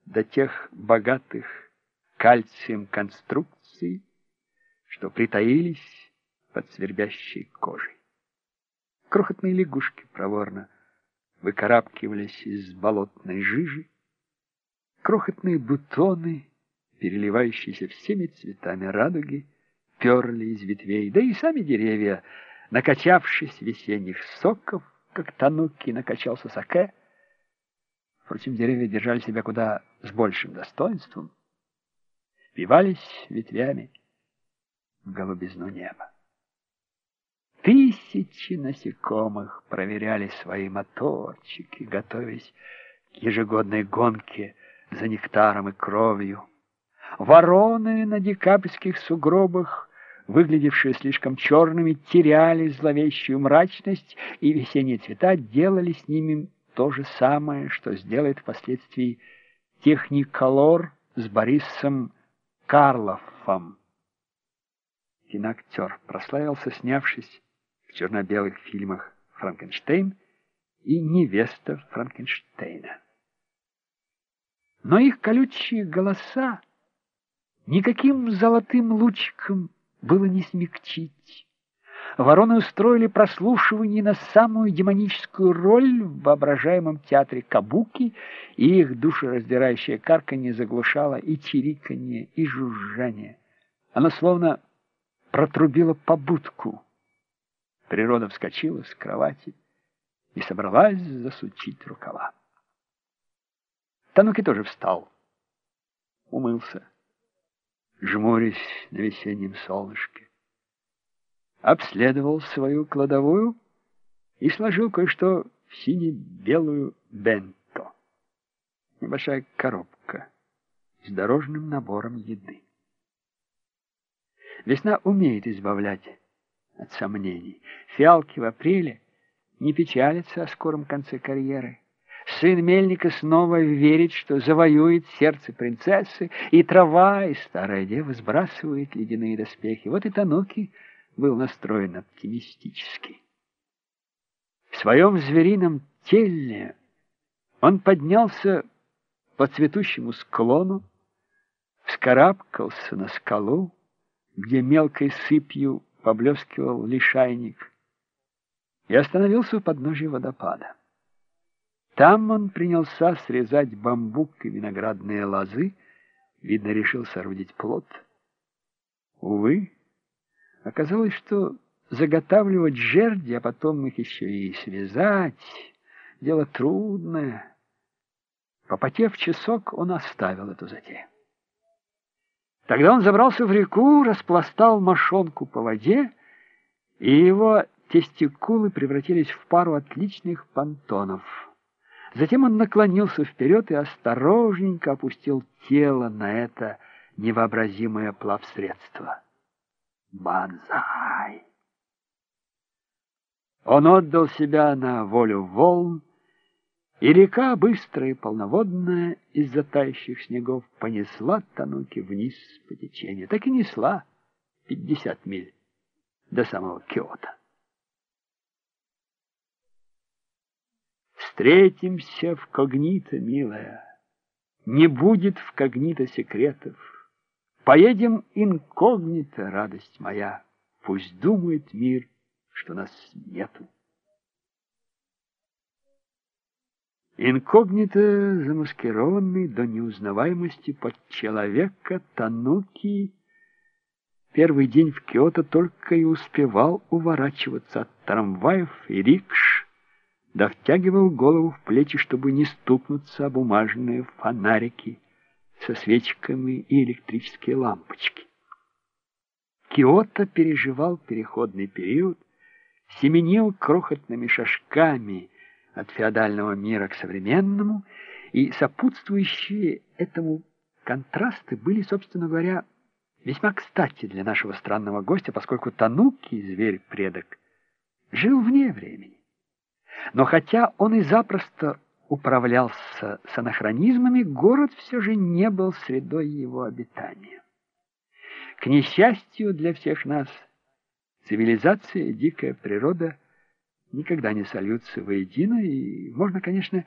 до тех богатых кальцием конструкций, что притаились под свербящей кожей. Крохотные лягушки проворно выкарабкивались из болотной жижи, крохотные бутоны, переливающиеся всеми цветами радуги, перли из ветвей, да и сами деревья, накачавшись весенних соков, как тануки накачался саке. Впрочем, деревья держали себя куда с большим достоинством, впивались ветвями в голубизну неба. Тысячи насекомых проверяли свои моторчики, готовясь к ежегодной гонке за нектаром и кровью. Вороны на декабрьских сугробах, выглядевшие слишком черными, теряли зловещую мрачность, и весенние цвета делали с ними то же самое, что сделает впоследствии техниколор с Борисом Карлоффом. Киноактер прославился, снявшись в черно-белых фильмах «Франкенштейн» и «Невеста Франкенштейна». Но их колючие голоса никаким золотым лучиком было не смягчить. Вороны устроили прослушивание на самую демоническую роль в воображаемом театре кабуки, и их душераздирающее карканье заглушало и чириканье, и жужжание. Оно словно протрубило побудку. Природа вскочила с кровати и собралась засучить рукава. Тануки тоже встал, умылся, жмурясь на весеннем солнышке, обследовал свою кладовую и сложил кое-что в сине-белую бенто. Небольшая коробка с дорожным набором еды. Весна умеет избавлять от сомнений. Фиалки в апреле не печалятся о скором конце карьеры. Сын мельника снова верит, что завоюет сердце принцессы, и трава, и старая дева сбрасывает ледяные доспехи. Вот и Тануки был настроен оптимистически. В своем зверином теле он поднялся по цветущему склону, вскарабкался на скалу, где мелкой сыпью поблескивал лишайник, и остановился у подножия водопада. Там он принялся срезать бамбук и виноградные лозы, видно, решил соорудить плот. Увы, оказалось, что заготавливать жерди, а потом их еще и связать, дело трудное. Попотев часок, он оставил эту затею. Тогда он забрался в реку, распластал мошонку по воде, и его тестикулы превратились в пару отличных понтонов. Затем он наклонился вперед и осторожненько опустил тело на это невообразимое плавсредство. Банзай! Он отдал себя на волю волн, и река, быстрая и полноводная, из-за тающих снегов, понесла Тануки вниз по течению. Так и несла 50 миль до самого Киото. Встретимся в когнито, милая. Не будет в когнито секретов. Поедем инкогнито, радость моя. Пусть думает мир, что нас нету. Инкогнито, замаскированный до неузнаваемости под человека, Тануки первый день в Киото только и успевал уворачиваться от трамваев и рикш, да втягивал голову в плечи, чтобы не стукнуться о бумажные фонарики со свечками и электрические лампочки. Киото переживал переходный период, семенил крохотными шажками от феодального мира к современному, и сопутствующие этому контрасты были, собственно говоря, весьма кстати для нашего странного гостя, поскольку Тануки, зверь-предок, жил вне времени. Но хотя он и запросто управлялся с анахронизмами, город все же не был средой его обитания. К несчастью для всех нас, цивилизация и дикая природа никогда не сольются воедино, и можно, конечно,